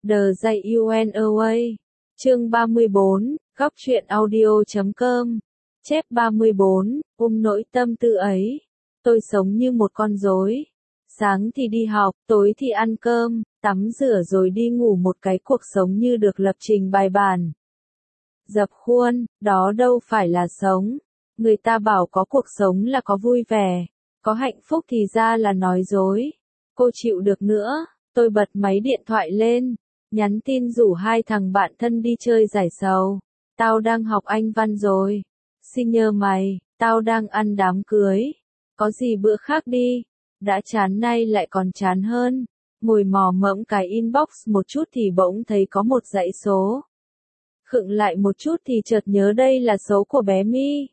The J.U.N.A. Chương 34, góc truyện audio.com. Chép 34, nỗi tâm tư ấy. Tôi sống như một con rối. Sáng thì đi học, tối thì ăn cơm, tắm rửa rồi đi ngủ, một cái cuộc sống như được lập trình bài bản. Dập khuôn, đó đâu phải là sống. Người ta bảo có cuộc sống là có vui vẻ, có hạnh phúc thì ra là nói dối. Cô chịu được nữa, tôi bật máy điện thoại lên, nhắn tin rủ hai thằng bạn thân đi chơi giải sầu. Tao đang học Anh văn rồi. Xin nhờ mày, tao đang ăn đám cưới. Có gì bữa khác đi. Đã chán nay lại còn chán hơn. Ngồi mò mẫm cái inbox một chút thì bỗng thấy có một dãy số. Khựng lại một chút thì chợt nhớ đây là số của bé My.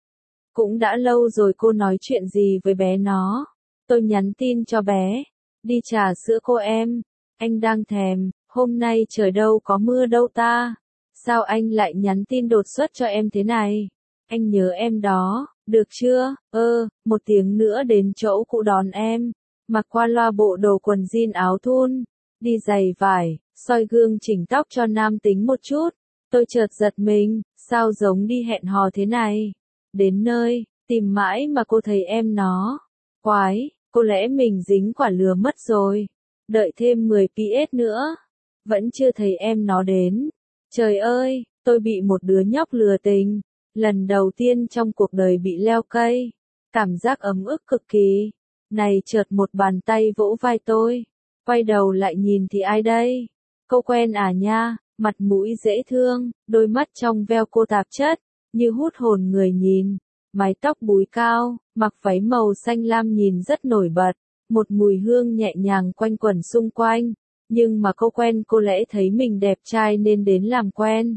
Cũng đã lâu rồi cô nói chuyện gì với bé nó. Tôi nhắn tin cho bé. Đi trà sữa cô em. Anh đang thèm, hôm nay trời đâu có mưa đâu ta. Sao anh lại nhắn tin đột xuất cho em thế này? Anh nhớ em đó, được chưa? Một tiếng nữa đến chỗ cũ đón em. Mặc qua loa bộ đồ quần jean áo thun. Đi giày vải, soi gương chỉnh tóc cho nam tính một chút. Tôi chợt giật mình, sao giống đi hẹn hò thế này? Đến nơi, tìm mãi mà cô thấy em nó. Quái, có lẽ mình dính quả lừa mất rồi. Đợi thêm 10 PS nữa. Vẫn chưa thấy em nó đến. Trời ơi, tôi bị một đứa nhóc lừa tình. Lần đầu tiên trong cuộc đời bị leo cây. Cảm giác ấm ức cực kỳ. Này chợt một bàn tay vỗ vai tôi. Quay đầu lại nhìn thì ai đây? Cô quen à nha, mặt mũi dễ thương, đôi mắt trong veo cô tạp chất, như hút hồn người nhìn. Mái tóc búi cao, mặc váy màu xanh lam nhìn rất nổi bật. Một mùi hương nhẹ nhàng quanh quẩn xung quanh. Nhưng mà cô quen, cô lẽ thấy mình đẹp trai nên đến làm quen.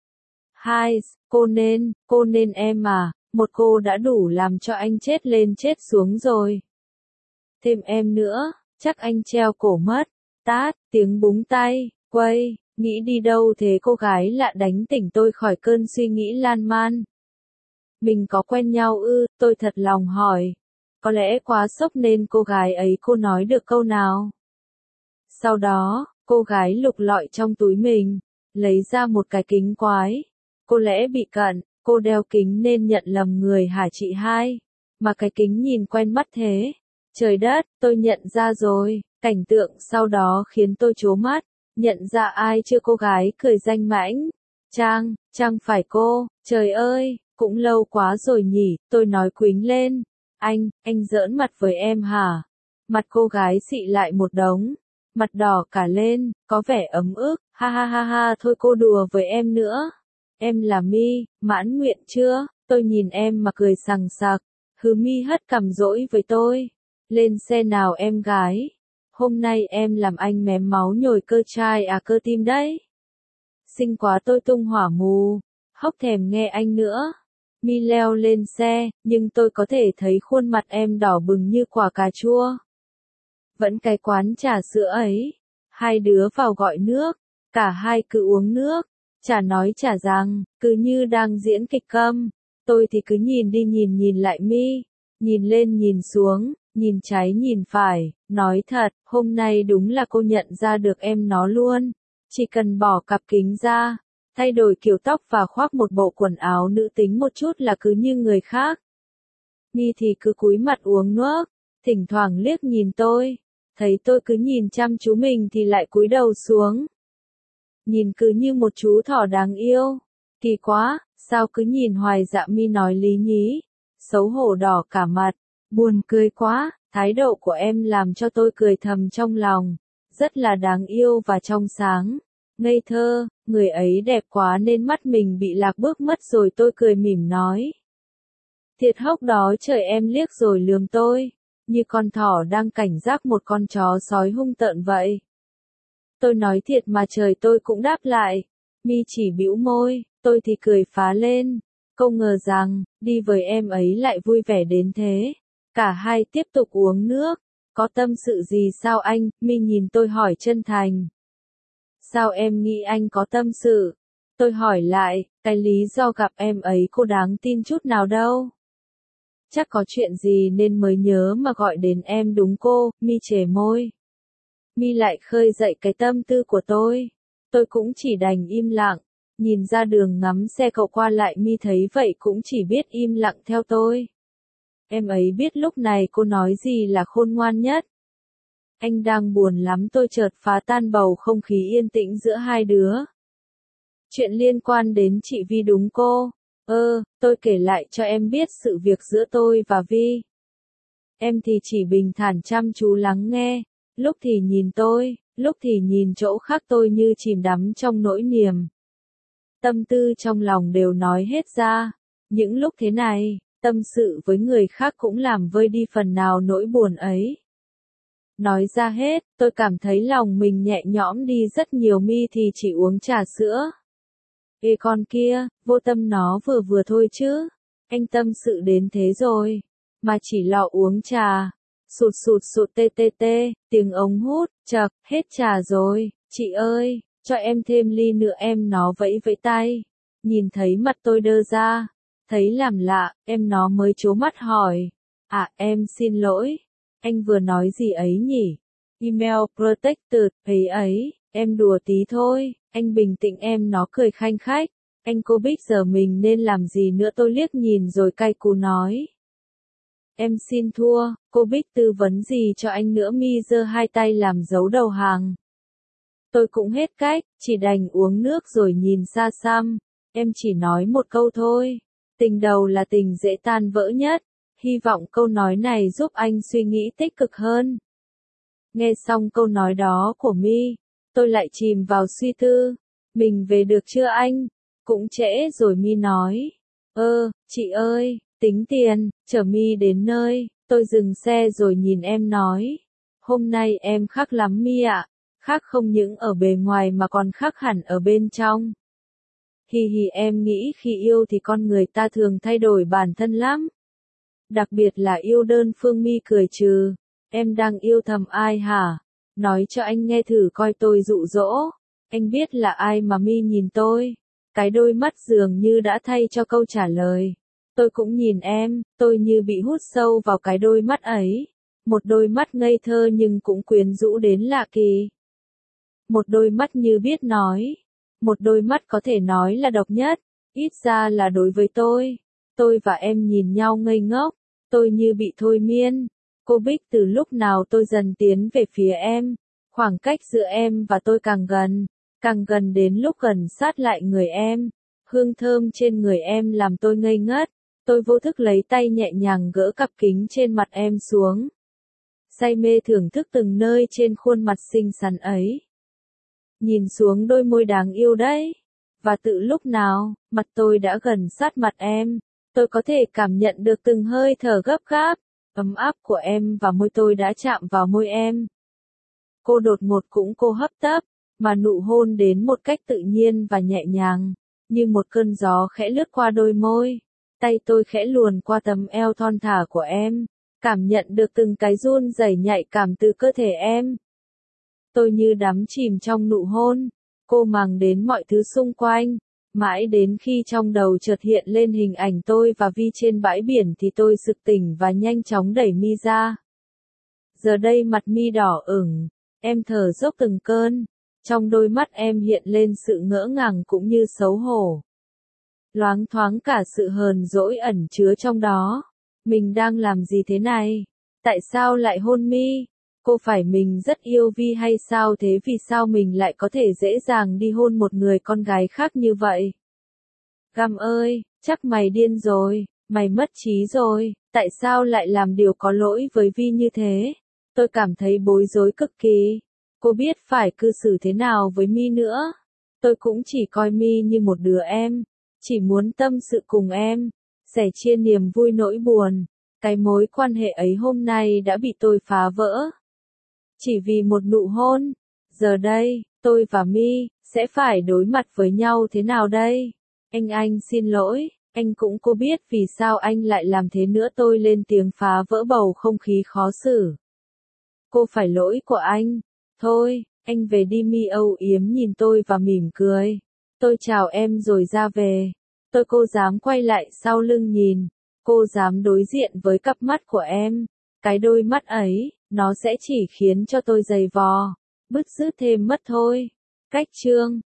Hai, cô nên em à, một cô đã đủ làm cho anh chết lên chết xuống rồi. Thêm em nữa, chắc anh treo cổ mất. Tát, tiếng búng tay, quay, nghĩ đi đâu thế, cô gái lạ đánh tỉnh tôi khỏi cơn suy nghĩ lan man. Mình có quen nhau ư, tôi thật lòng hỏi. Có lẽ quá sốc nên cô gái ấy cô nói được câu nào. Sau đó, cô gái lục lọi trong túi mình, lấy ra một cái kính quái. Cô lẽ bị cận, cô đeo kính nên nhận lầm người hả chị hai? Mà cái kính nhìn quen mắt thế. Trời đất, tôi nhận ra rồi, cảnh tượng sau đó khiến tôi trố mắt. Nhận ra ai chưa? Cô gái cười danh mãnh. Trang phải cô, trời ơi, cũng lâu quá rồi nhỉ, tôi nói quính lên. Anh giỡn mặt với em hả? Mặt cô gái xị lại một đống. Mặt đỏ cả lên, có vẻ ấm ức, ha ha ha ha, thôi cô đùa với em nữa. Em là My, mãn nguyện chưa? Tôi nhìn em mà cười sằng sặc. My hất cằm dỗi với tôi. Lên xe nào em gái. Hôm nay em làm anh mém máu nhồi cơ trai à, cơ tim đấy. Xinh quá, tôi tung hỏa mù. Hốc thèm nghe anh nữa. My leo lên xe, nhưng tôi có thể thấy khuôn mặt em đỏ bừng như quả cà chua. Vẫn cái quán trà sữa ấy. Hai đứa vào gọi nước. Cả hai cứ uống nước. Chả nói chả rằng, cứ như đang diễn kịch câm. Tôi thì cứ nhìn đi nhìn lại My. Nhìn lên nhìn xuống, nhìn trái nhìn phải. Nói thật, hôm nay đúng là cô nhận ra được em nó luôn. Chỉ cần bỏ cặp kính ra, thay đổi kiểu tóc và khoác một bộ quần áo nữ tính một chút là cứ như người khác. My thì cứ cúi mặt uống nước, thỉnh thoảng liếc nhìn tôi. Thấy tôi cứ nhìn chăm chú mình thì lại cúi đầu xuống. Nhìn cứ như một chú thỏ đáng yêu. Kỳ quá, sao cứ nhìn hoài dạ? My nói lý nhí. Xấu hổ đỏ cả mặt. Buồn cười quá, thái độ của em làm cho tôi cười thầm trong lòng. Rất là đáng yêu và trong sáng. Ngây thơ, người ấy đẹp quá nên mắt mình bị lạc bước mất rồi, tôi cười mỉm nói. Thiệt hốc đó trời, em liếc rồi lườm tôi. Như con thỏ đang cảnh giác một con chó sói hung tợn vậy. Tôi nói thiệt mà trời, tôi cũng đáp lại. My chỉ bĩu môi, tôi thì cười phá lên. Không ngờ rằng, đi với em ấy lại vui vẻ đến thế. Cả hai tiếp tục uống nước. Có tâm sự gì sao anh? My nhìn tôi hỏi chân thành. Sao em nghĩ anh có tâm sự? Tôi hỏi lại, cái lý do gặp em ấy cô đáng tin chút nào đâu. Chắc có chuyện gì nên mới nhớ mà gọi đến em đúng cô, My chề môi. Mi lại khơi dậy cái tâm tư của tôi. Tôi cũng chỉ đành im lặng, nhìn ra đường ngắm xe cộ qua lại. Mi thấy vậy cũng chỉ biết im lặng theo tôi. Em ấy biết lúc này cô nói gì là khôn ngoan nhất. Anh đang buồn lắm, tôi chợt phá tan bầu không khí yên tĩnh giữa hai đứa. Chuyện liên quan đến chị Vi đúng cô? Tôi kể lại cho em biết sự việc giữa tôi và Vi. Em thì chỉ bình thản chăm chú lắng nghe, lúc thì nhìn tôi, lúc thì nhìn chỗ khác. Tôi như chìm đắm trong nỗi niềm. Tâm tư trong lòng đều nói hết ra. Những lúc thế này, tâm sự với người khác cũng làm vơi đi phần nào nỗi buồn ấy. Nói ra hết, tôi cảm thấy lòng mình nhẹ nhõm đi rất nhiều. Mi thì chỉ uống trà sữa. Ê con kia, vô tâm nó vừa vừa thôi chứ. Anh tâm sự đến thế rồi, mà chỉ lọ uống trà. Sụt sụt sụt tê tê tê, tiếng ống hút, chậc, hết trà rồi. Chị ơi, cho em thêm ly nữa. Em nó vẫy vẫy tay. Nhìn thấy mặt tôi đơ ra, thấy làm lạ, em nó mới trố mắt hỏi. À, em xin lỗi. Anh vừa nói gì ấy nhỉ? Email protected, ấy, em đùa tí thôi. Anh bình tĩnh. Em nó cười khanh khách. Anh cô Bích giờ mình nên làm gì nữa? Tôi liếc nhìn rồi cay cú nói. Em xin thua, cô Bích tư vấn gì cho anh nữa? Mi giơ hai tay làm dấu đầu hàng. Tôi cũng hết cách, chỉ đành uống nước rồi nhìn xa xăm. Em chỉ nói một câu thôi. Tình đầu là tình dễ tan vỡ nhất. Hy vọng câu nói này giúp anh suy nghĩ tích cực hơn. Nghe xong câu nói đó của Mi, tôi lại chìm vào suy tư. Mình về được chưa anh? Cũng trễ rồi. Mi nói. Chị ơi, tính tiền. Chở Mi đến nơi, tôi dừng xe rồi nhìn em nói. Hôm nay em khác lắm Mi ạ. Khác không những ở bề ngoài mà còn khác hẳn ở bên trong. Hì hì, em nghĩ khi yêu thì con người ta thường thay đổi bản thân lắm. Đặc biệt là yêu đơn phương. Mi cười trừ. Em đang yêu thầm ai hả? Nói cho anh nghe thử coi. Tôi dụ dỗ. Anh biết là ai mà? Mi nhìn tôi. Cái đôi mắt dường như đã thay cho câu trả lời. Tôi cũng nhìn em, tôi như bị hút sâu vào cái đôi mắt ấy. Một đôi mắt ngây thơ nhưng cũng quyến rũ đến lạ kỳ. Một đôi mắt như biết nói. Một đôi mắt có thể nói là độc nhất, ít ra là đối với tôi. Tôi và em nhìn nhau ngây ngốc, tôi như bị thôi miên. Cô Bích, từ lúc nào tôi dần tiến về phía em, khoảng cách giữa em và tôi càng gần đến lúc gần sát lại người em. Hương thơm trên người em làm tôi ngây ngất. Tôi vô thức lấy tay nhẹ nhàng gỡ cặp kính trên mặt em xuống. Say mê thưởng thức từng nơi trên khuôn mặt xinh xắn ấy. Nhìn xuống đôi môi đáng yêu đấy. Và tự lúc nào, mặt tôi đã gần sát mặt em, tôi có thể cảm nhận được từng hơi thở gấp gáp, ấm áp của em và môi tôi đã chạm vào môi em. Cô đột ngột cũng cô hấp tấp, mà nụ hôn đến một cách tự nhiên và nhẹ nhàng, như một cơn gió khẽ lướt qua đôi môi. Tay tôi khẽ luồn qua tấm eo thon thả của em, cảm nhận được từng cái run rẩy nhạy cảm từ cơ thể em. Tôi như đắm chìm trong nụ hôn, cô màng đến mọi thứ xung quanh, mãi đến khi trong đầu chợt hiện lên hình ảnh tôi và Vi trên bãi biển thì tôi sực tỉnh và nhanh chóng đẩy Mi ra. Giờ đây mặt Mi đỏ ửng, em thở dốc từng cơn, trong đôi mắt em hiện lên sự ngỡ ngàng cũng như xấu hổ. Loáng thoáng cả sự hờn dỗi ẩn chứa trong đó. Mình đang làm gì thế này? Tại sao lại hôn Mi? Cô phải mình rất yêu Vi hay sao thế? Vì sao mình lại có thể dễ dàng đi hôn một người con gái khác như vậy? Găm ơi, chắc mày điên rồi, mày mất trí rồi, tại sao lại làm điều có lỗi với Vi như thế? Tôi cảm thấy bối rối cực kỳ. Cô biết phải cư xử thế nào với Mi nữa. Tôi cũng chỉ coi Mi như một đứa em, chỉ muốn tâm sự cùng em, sẻ chia niềm vui nỗi buồn. Cái mối quan hệ ấy hôm nay đã bị tôi phá vỡ. Chỉ vì một nụ hôn. Giờ đây, tôi và Mi sẽ phải đối mặt với nhau thế nào đây? Anh xin lỗi, anh cũng cô biết vì sao anh lại làm thế nữa. Tôi lên tiếng phá vỡ bầu không khí khó xử. Cô phải lỗi của anh. Thôi, anh về đi. Mi âu yếm nhìn tôi và mỉm cười. Tôi chào em rồi ra về. Cô dám quay lại sau lưng nhìn. Cô dám đối diện với cặp mắt của em. Cái đôi mắt ấy, nó sẽ chỉ khiến cho tôi giày vò. bứt rứt thêm mất thôi. Cách chương